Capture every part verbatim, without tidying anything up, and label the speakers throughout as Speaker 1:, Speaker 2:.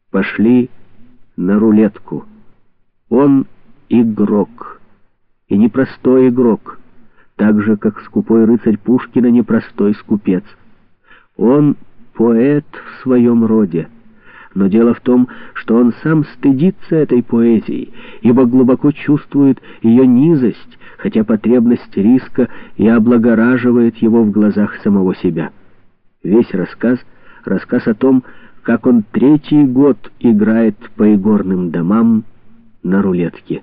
Speaker 1: пошли на рулетку. Он игрок, и непростой игрок, так же, как скупой рыцарь Пушкина непростой скупец. Он поэт в своем роде. Но дело в том, что он сам стыдится этой поэзии, ибо глубоко чувствует ее низость, хотя потребность риска и облагораживает его в глазах самого себя. Весь рассказ — рассказ о том, как он третий год играет по игорным домам на рулетке.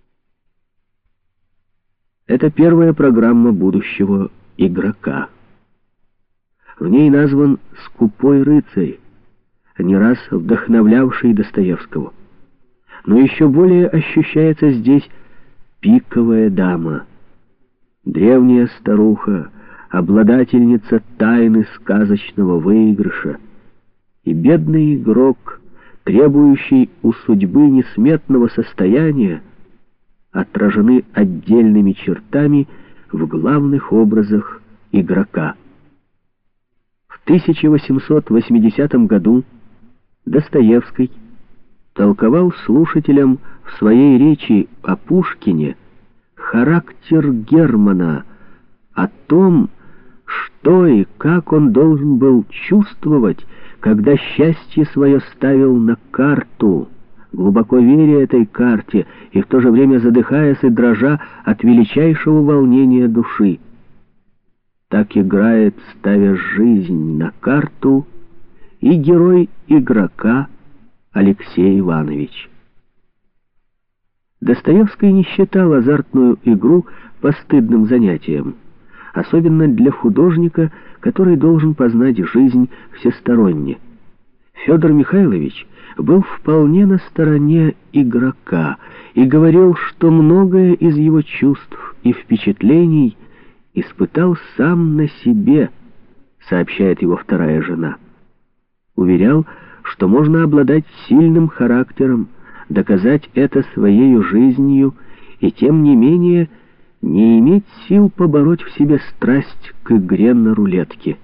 Speaker 1: Это первая программа будущего игрока. В ней назван «Скупой рыцарь», не раз вдохновлявший Достоевского. Но еще более ощущается здесь пиковая дама, древняя старуха, обладательница тайны сказочного выигрыша, и бедный игрок, требующий у судьбы несметного состояния, отражены отдельными чертами в главных образах игрока. В тысяча восемьсот восьмидесятом году Достоевский толковал слушателям в своей речи о Пушкине характер Германа, о том, что и как он должен был чувствовать, когда счастье свое ставил на карту, глубоко веря этой карте и в то же время задыхаясь и дрожа от величайшего волнения души. Так играет, ставя жизнь на карту, и герой игрока Алексей Иванович. Достоевский не считал азартную игру постыдным занятием, особенно для художника, который должен познать жизнь всесторонне. Федор Михайлович был вполне на стороне игрока и говорил, что многое из его чувств и впечатлений испытал сам на себе, сообщает его вторая жена. Уверял, что можно обладать сильным характером, доказать это своею жизнью и, тем не менее, не иметь сил побороть в себе страсть к игре на рулетке.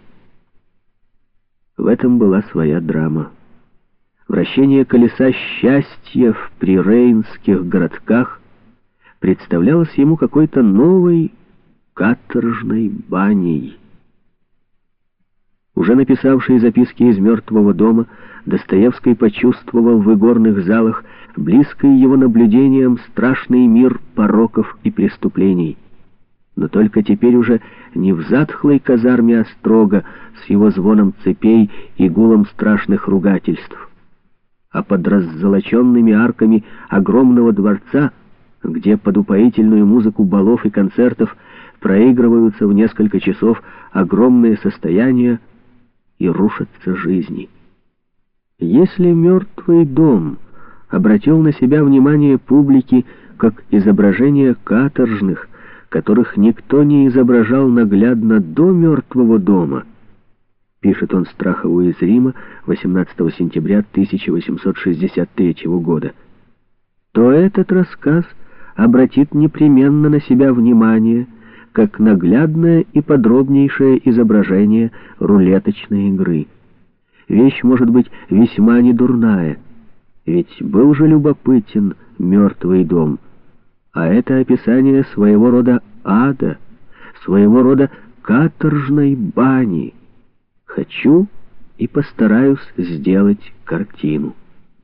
Speaker 1: В этом была своя драма. Вращение колеса счастья в прирейнских городках представлялось ему какой-то новой каторжной баней. Уже написавший записки из «Мертвого дома», Достоевский почувствовал в игорных залах близкий его наблюдением страшный мир пороков и преступлений. Но только теперь уже не в затхлой казарме острога с его звоном цепей и гулом страшных ругательств, а под раззолоченными арками огромного дворца, где под упоительную музыку балов и концертов проигрываются в несколько часов огромные состояния и рушатся жизни. Если «Мертвый дом» обратил на себя внимание публики как изображение каторжных, которых никто не изображал наглядно до «Мертвого дома», пишет он Страхову из Рима восемнадцатого сентября тысяча восемьсот шестьдесят третьего года, то этот рассказ обратит непременно на себя внимание как наглядное и подробнейшее изображение рулеточной игры. Вещь может быть весьма недурная, ведь был же любопытен «Мертвый дом», а это описание своего рода ада, своего рода каторжной бани. Хочу и постараюсь сделать картину.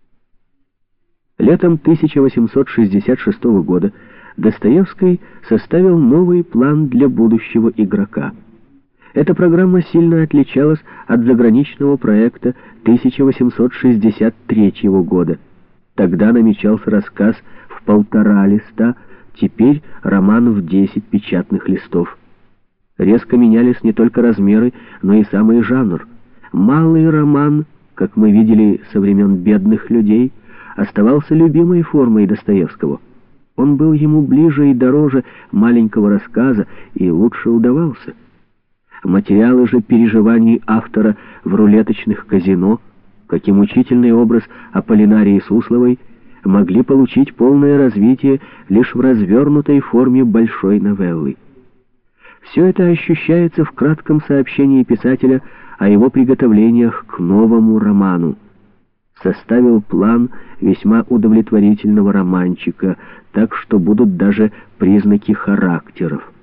Speaker 1: Летом тысяча восемьсот шестьдесят шестого года Достоевский составил новый план для будущего игрока. Эта программа сильно отличалась от заграничного проекта тысяча восемьсот шестьдесят третьего года. Тогда намечался рассказ в полтора листа, теперь роман в десять печатных листов. Резко менялись не только размеры, но и самый жанр. Малый роман, как мы видели со времен «Бедных людей», оставался любимой формой Достоевского. Он был ему ближе и дороже маленького рассказа и лучше удавался. Материалы же переживаний автора в рулеточных казино, как и мучительный образ Аполлинарии Сусловой, могли получить полное развитие лишь в развернутой форме большой новеллы. Все это ощущается в кратком сообщении писателя о его приготовлениях к новому роману. составил план весьма удовлетворительного романчика, так что будут даже признаки характеров.